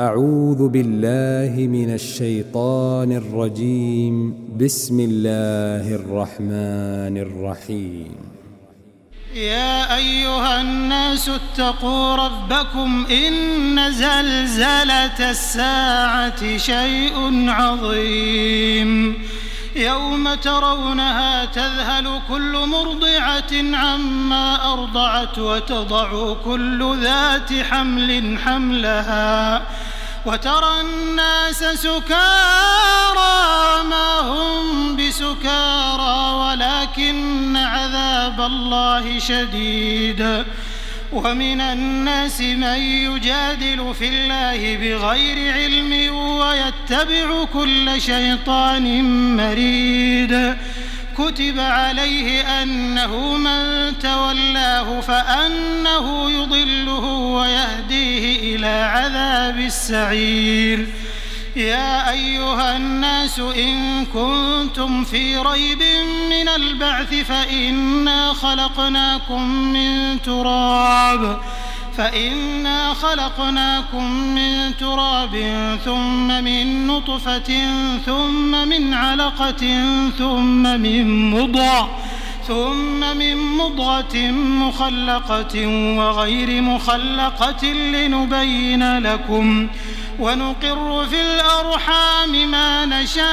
أعوذ بالله من الشيطان الرجيم. بسم الله الرحمن الرحيم. يا أيها الناس اتقوا ربكم إن زلزلة الساعة شيء عظيم يوم ترونها تذهل كل مرضعة عما أرضعت وتضع كل ذات حمل حملها وترى الناس سكارى ما هم بسكارى ولكن عذاب الله شديد. ومن الناس من يجادل في الله بغير علم ويتبع كل شيطان مريد. كتب عليه أنه من تولاه فأنه يضله ويهديه إلى عذاب السعير. يا أيها الناس إن كنتم في ريب من البعث فإنا خلقناكم من تراب ثم من نطفة ثم من علقة ثم من مضغة مخلقة وغير مخلقة لنبين لكم ونقر في الأرحام ما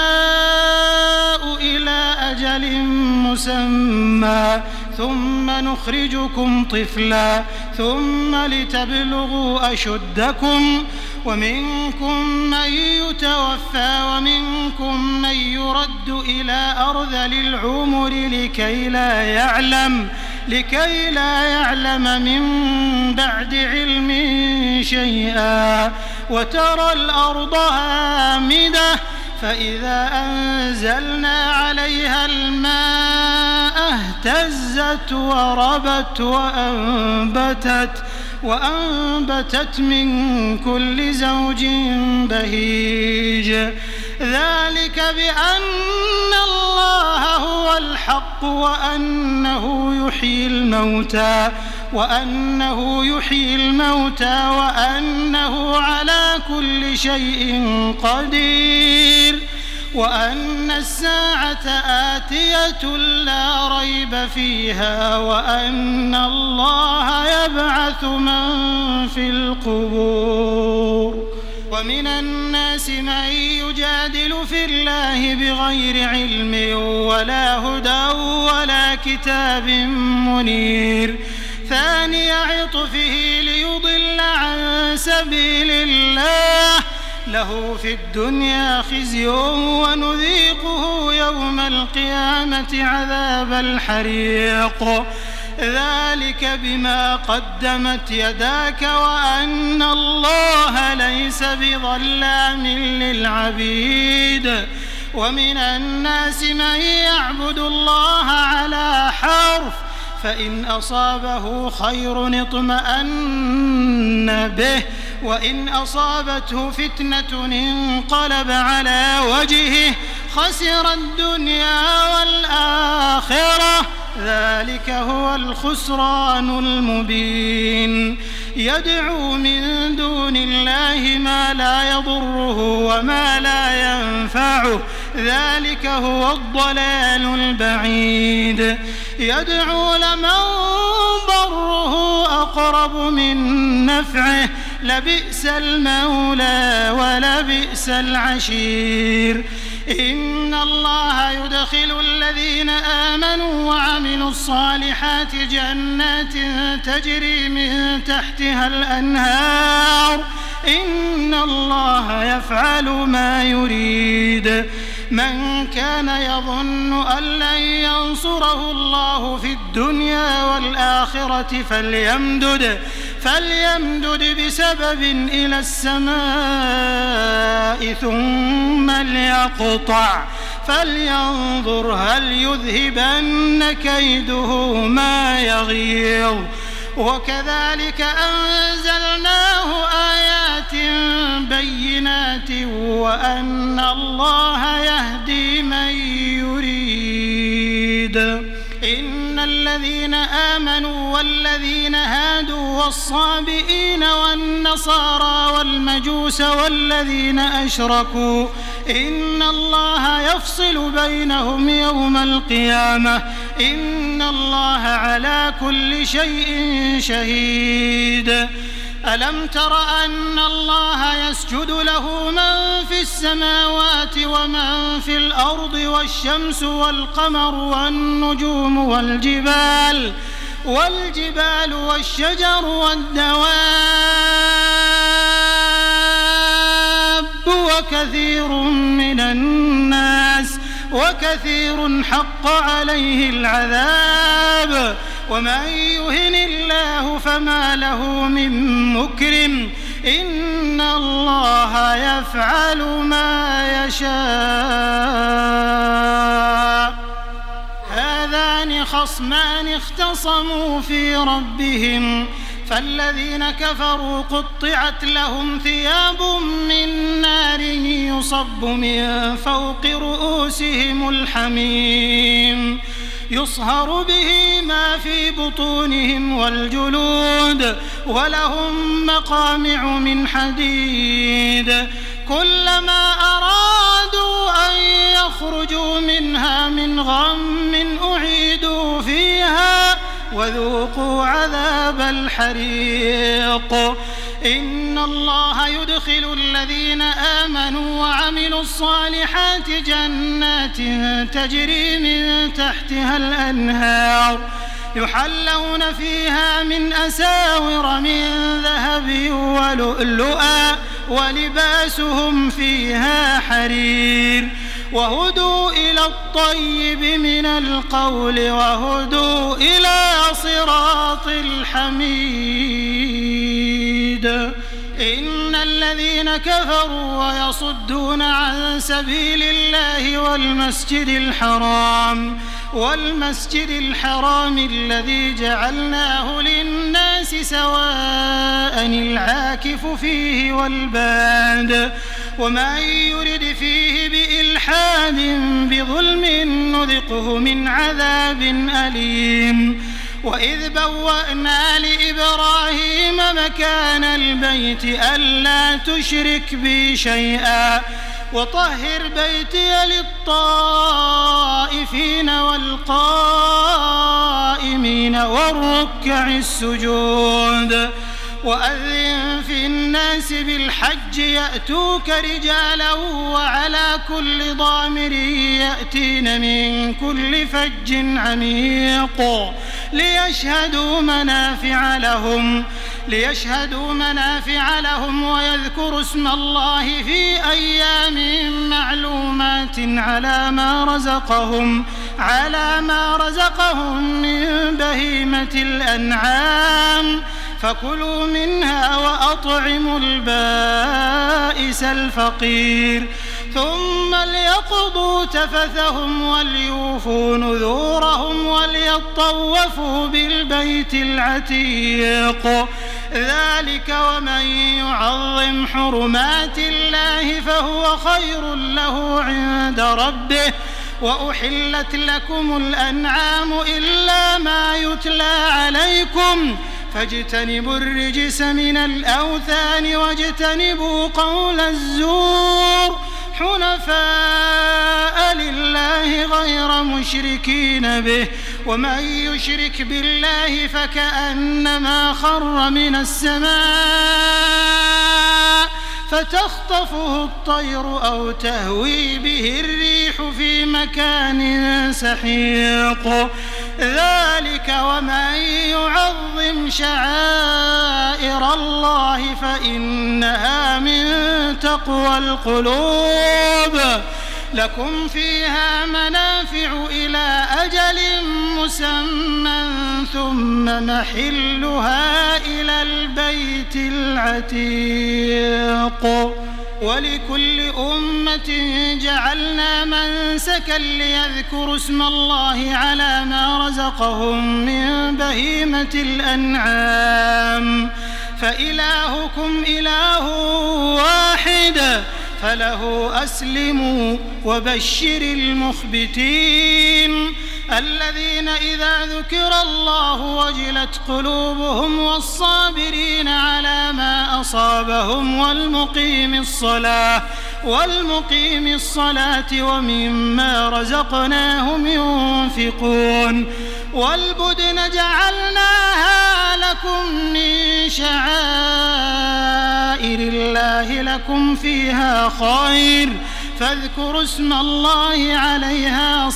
نشاء إلى أجل مسمى ثم نخرجكم طفلا ثم لتبلغوا أشدكم ومنكم من يتوفى ومنكم من يرد إلى أرذل العمر لكي لا يعلم من بعد علم شيئا. وترى الأرض هامدة فإذا أنزلنا عليها الماء اهتزت وربت وأنبتت من كل زوج بهيج. ذلك بأن الله هو الحق وأنه يحيي الموتى وأنه على كل شيء قدير وأن الساعة آتية لا ريب فيها وأن الله يبعث من في القبور. ومن الناس من يجادل في الله بغير علم ولا هدى ولا كتاب منير. ثاني عطفه ليضل عن سبيل الله له في الدنيا خزي ونذيقه يوم القيامة عذاب الحريق. ذلك بما قدمت يداك وأن الله ليس بظلام للعبيد. ومن الناس من يعبد الله على حرف فإن أصابه خير اطمأن به وإن أصابته فتنة انقلب على وجهه خسر الدنيا والآخرة ذلك هو الخسران المبين. يدعو من دون الله ما لا يضره وما لا ينفعه ذلك هو الضلال البعيد. يدعو لمن ضره أقرب من نفعه لبئس المولى ولبئس العشير. إن الله يدخل الذين آمنوا وعملوا الصالحات جنات تجري من تحتها الأنهار إن الله يفعل ما يريد. من كان يظن أن لن ينصره الله في الدنيا والآخرة فليمدد بسبب إلى السماء ثم ليقطع فلينظر هل يذهبن كيده ما يغيظ. وكذلك أنزلناه آيات بينات وأن الله يهدي من يريد. إن الذين آمنوا والذين هادوا والصابئين والنصارى والمجوس والذين أشركوا إن الله يفصل بينهم يوم القيامة إن الله على كل شيء شهيد. ألم تر أن الله يسجد له من في السماوات ومن في الأرض والشمس والقمر والنجوم والجبال والشجر والدواب وكثير حق عليه العذاب ومن يهن الله فما له من مكرم إن الله يفعل ما يشاء. هذان خصمان اختصموا في ربهم فالذين كفروا قطعت لهم ثياب من نار يصب من فوق رؤوسهم الحميم يصهر به ما في بطونهم والجلود ولهم مقامع من حديد كلما أرادوا أن يخرجوا منها من غم أعيدوا فيها وذوقوا عذاب الحريق. إن الله يدخل الذين آمنوا وعملوا الصالحات جنات تجري من تحتها الأنهار يحلون فيها من أساور من ذهب ولؤلؤا ولباسهم فيها حرير وهدوا إلى الطيب من القول وهدوا إلى صراط الحميد. إن الذين كفروا ويصدون عن سبيل الله والمسجد الحرام الذي جعلناه للناس سواء العاكف فيه والباد ومن يرد فيه بإلحاد بظلم نذقه من عذاب أليم. وإذ بوأنا لإبراهيم مكان البيت ألا تشرك بي شيئا وطهر بيتي للطائفين والقائمين والركع السجود. وأذن في الناس بالحج يأتوك رجالا وعلى كل ضامر يأتين من كل فج عميق ليشهدوا منافع لهم ويذكروا اسم الله في أيام معلومات على ما رزقهم من بهيمة الأنعام فكلوا منها وأطعموا البائس الفقير ثم ليقضوا تفثهم وليوفوا نذورهم وليطوفوا بالبيت العتيق. ذلك ومن يعظم حرمات الله فهو خير له عند ربه. وأحلت لكم الأنعام إلا ما يتلى عليكم فاجتنبوا الرجس من الأوثان واجتنبوا قول الزور حنفاء لله غير مشركين به ومن يشرك بالله فكأنما خر من السماء فتخطفه الطير أو تهوي به الريح في مكان سحيق. ذلك ومن يعظم شعائر الله فإنها من تقوى القلوب. لكم فيها منافع إلى أجل مسمى ثم محلها إلى البيت العتيق. ولكل أمة جعلنا منسكا ليذكروا اسم الله على ما رزقهم من بهيمة الأنعام فإلهكم إله واحد فله أسلموا وبشر المخبتين. الذين إذا ذكر الله وجلت قلوبهم والصابرين على ما أصابهم والمقيم الصلاة ومما رزقناهم ينفقون والبدن جعلناها لكم من شعائر الله لكم فيها خير فاذكروا اسم الله عليها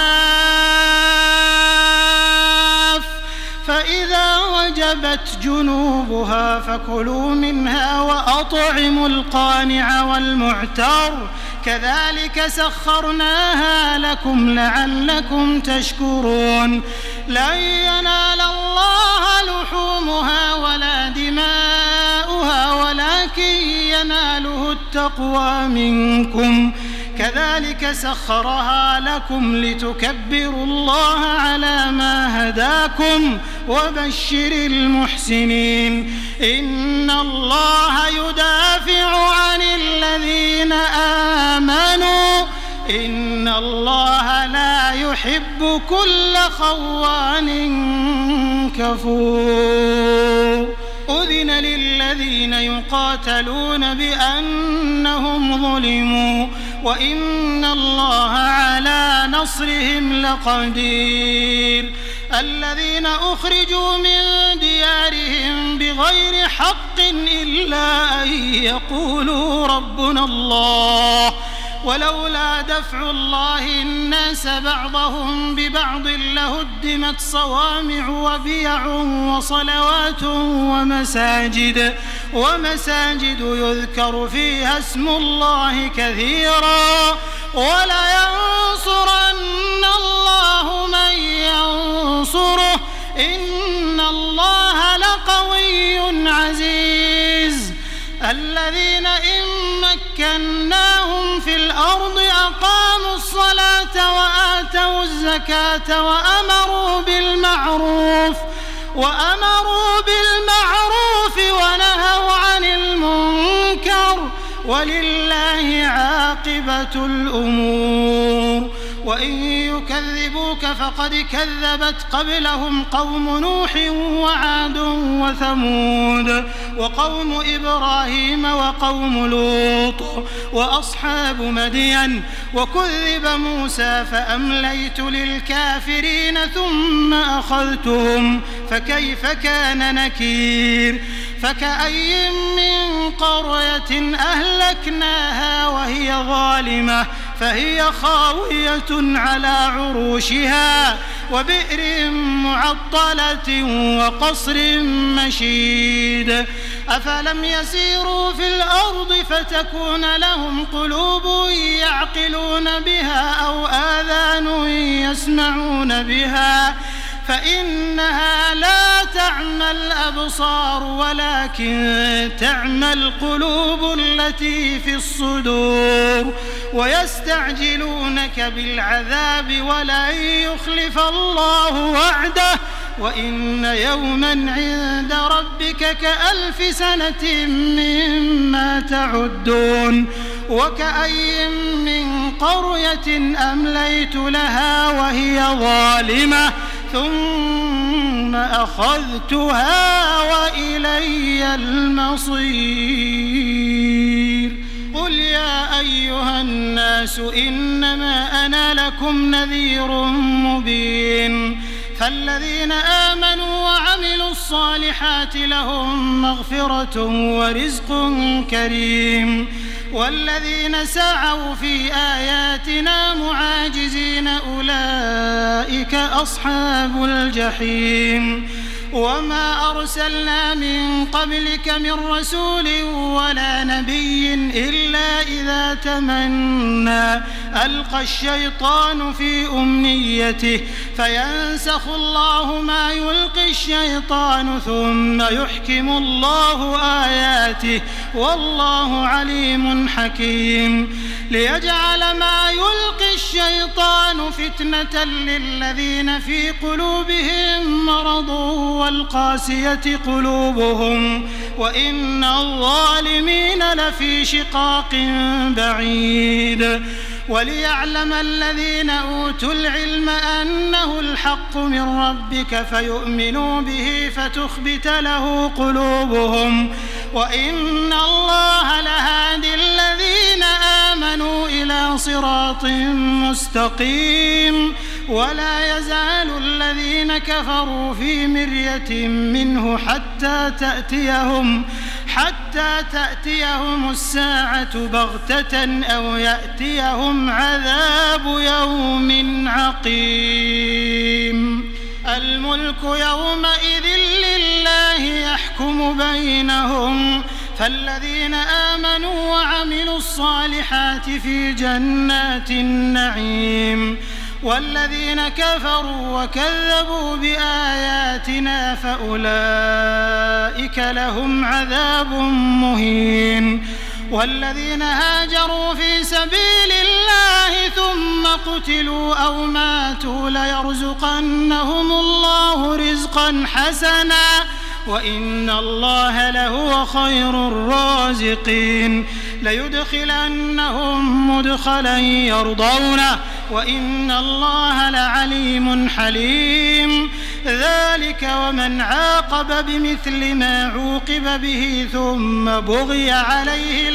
صواف فإذا وجبت جنوبها فكلوا منها وأطعموا القانع والمعتر كذلك سخرناها لكم لعلكم تشكرون لن ينال الله لحومها ولا دماؤها ولكن يناله التقوى منكم كذلك سخرها لكم لتكبروا الله على ما هداكم وبشر المحسنين إن الله يدافع عن الذين آمنوا إن الله لا يحب كل خوان كفور أذن للذين يقاتلون بأنهم ظلموا وإن الله على نصرهم لقدير الذين أخرجوا من ديارهم بغير حق إلا أن يقولوا ربنا الله ولولا دفع الله الناس بعضهم ببعض لهدمت صوامع وبيع وصلوات ومساجد يذكر فيها اسم الله كثيرا ولينصرن الله من ينصره إن الله لقوي عزيز الذين إن مكناهم في الأرض أقاموا الصلاة وآتوا الزكاة وأمروا بالمعروف ونهوا عن المنكر ولله عاقبة الأمور وإن يكذبوك فقد كذبت قبلهم قوم نوح وعاد وثمود وقوم إبراهيم وقوم لوط وأصحاب مدين وكذب موسى فأمليت للكافرين ثم أخذتهم فكيف كان نكير فكأي من قرية أهلكناها وهي ظالمة فهي خاوية على عروشها وبئر معطلة وقصر مشيد أفلم يسيروا في الأرض فتكون لهم قلوب يعقلون بها أو آذان يسمعون بها فإنها لا تعمى الأبصار ولكن تعمى القلوب التي في الصدور ويستعجلونك بالعذاب ولن يخلف الله وعده وإن يوما عند ربك كألف سنة مما تعدون وكأي من قرية أمليت لها وهي ظالمة ثم أخذتها وإلي المصير قل يا أيها الناس إنما أنا لكم نذير مبين فالذين آمنوا وعملوا الصالحات لهم مغفرة ورزق كريم والذين سعوا في آياتنا معاجزين أولئك أصحاب الجحيم وما أرسلنا من قبلك من رسول ولا نبي إلا إذا تمنى ألقى الشيطان في أمنيته فينسخ الله ما يلقي الشيطان ثم يحكم الله آياته والله عليم حكيم ليجعل ما يلقي الشيطان فتنة للذين في قلوبهم مرض والقاسية قلوبهم وإن الظالمين لفي شقاق بعيد وليعلم الذين أوتوا العلم أنه الحق من ربك فيؤمنوا به فتخبت له قلوبهم وإن الله لهادي الذين آمنوا إلى صراط مستقيم. ولا يزال الذين كفروا في مرية منه حتى تأتيهم الساعة بغتة أو يأتيهم عذاب يوم عقيم. الملك يومئذ لله يحكم بينهم فالذين آمنوا وعملوا الصالحات في جنات النعيم والذين كفروا وكذبوا بآياتنا فأولئك لهم عذاب مهين. والذين هاجروا في سبيل الله ثم قتلوا أو ماتوا ليرزقنهم الله رزقا حسنا وإن الله لهو خير الرازقين. ليدخلنهم مدخلا يرضونه وإن الله لعليم حليم. ذلك ومن عاقب بمثل ما عوقب به ثم بغي عليه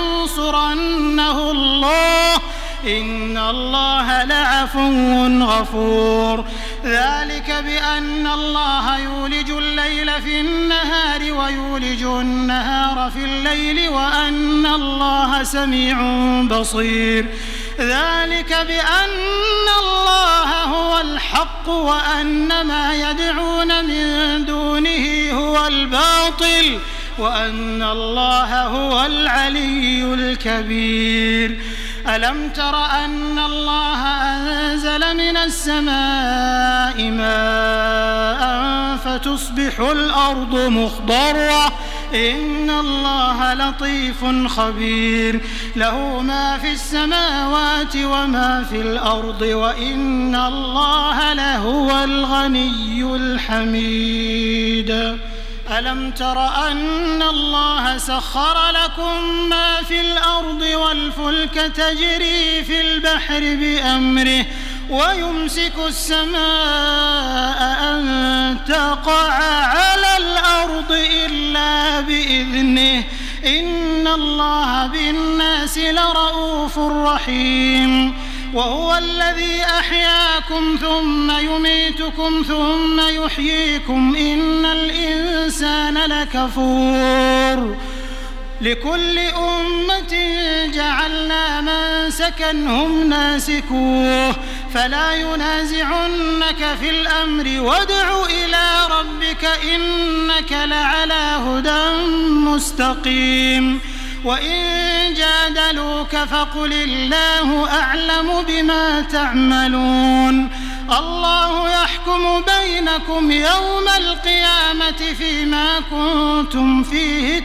لينصرنه الله إن الله لعفو غفور. ذلك بأن الله يولج الليل في النهار ويولج النهار في الليل وأن الله سميع بصير. ذلك بأن الله هو الحق وأن ما يدعون من دونه هو الباطل وأن الله هو العلي الكبير. ألم تر أن الله أنزل من السماء ماء فتصبح الأرض مخضرة إن الله لطيف خبير. له ما في السماوات وما في الأرض وإن الله لهو الغني الحميد. ألم تر أن الله سخر لكم ما في الأرض والفلك تجري في البحر بأمره ويمسك السماء أن تقع على الأرض إلا بإذنه إن الله بالناس لرؤوف رحيم. وهو الذي أحياكم ثم يميتكم ثم يحييكم إن الإنسان لكفور. لكل أمة جعلنا منسكا هم ناسكوه فلا ينازعنك في الأمر وادع إلى ربك إنك لعلى هدى مستقيم. وإن جادلوك فقل الله أعلم بما تعملون. الله يحكم بينكم يوم القيامة فيما كنتم فيه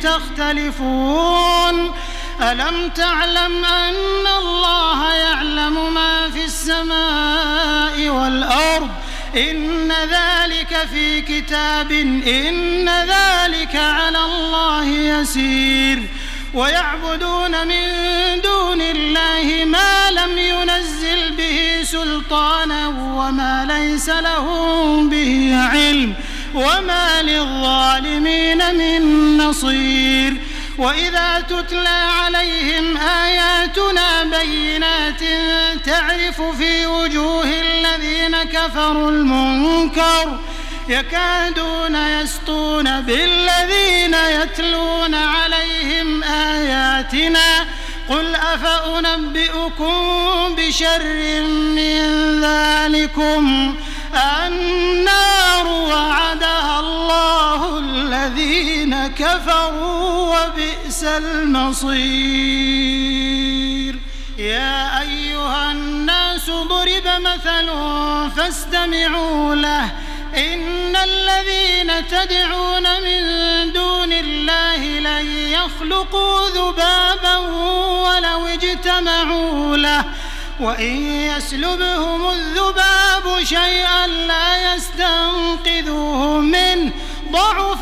تختلفون. ألم تعلم أن الله يعلم ما في السماء والأرض إن ذلك في كتاب إن ذلك على الله يسير. ويعبدون من دون الله ما لم ينزل به سلطانا وما ليس لهم به علم وما للظالمين من نصير. وإذا تتلى عليهم آياتنا بينات تعرف في وجوه الذين كفروا المنكر يكادون يسطون بالذين يتلون عليهم آياتنا قل أفأنبئكم بشر من ذلكم النار وعدها الله الذين كفروا وبئس المصير. يا أيها الناس ضرب مثل فاستمعوا له إن الذين تدعون من دون الله لن يخلقوا ذبابا ولو اجتمعوا له وإن يسلبهم الذباب شيئا لا يستنقذوه منه ضعف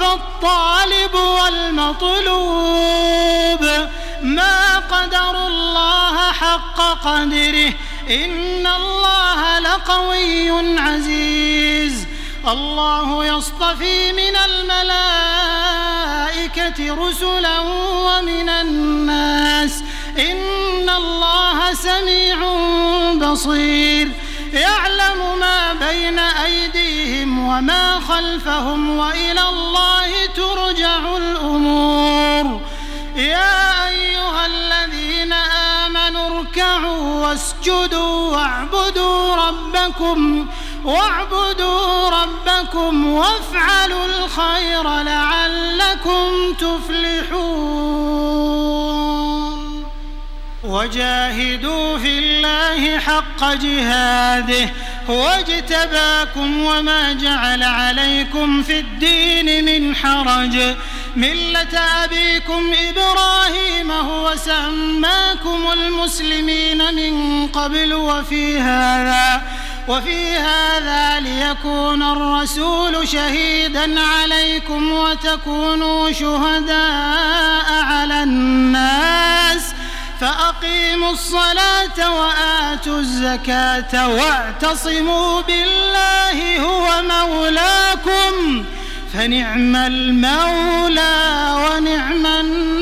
الطالب والمطلوب ما قدروا الله حق قدره إن الله لقوي عزيز الله يصطفي من الملائكة رسلا ومن الناس إن الله سميع بصير يعلم ما بين أيديهم وما خلفهم وإلى الله ترجع الأمور يا أيها الذين آمنوا اركعوا واسجدوا واعبدوا ربكم وافعلوا الخير لعلكم تفلحون وجاهدوا في الله حق جهاده هو اجتباكم وما جعل عليكم في الدين من حرج ملة أبيكم إبراهيم هو سماكم المسلمين من قبل وفي هذا ليكون الرسول شهيدا عليكم وتكونوا شهداء على الناس فأقيموا الصلاة وآتوا الزكاة واعتصموا بالله هو مولاكم فنعم المولى ونعم النصير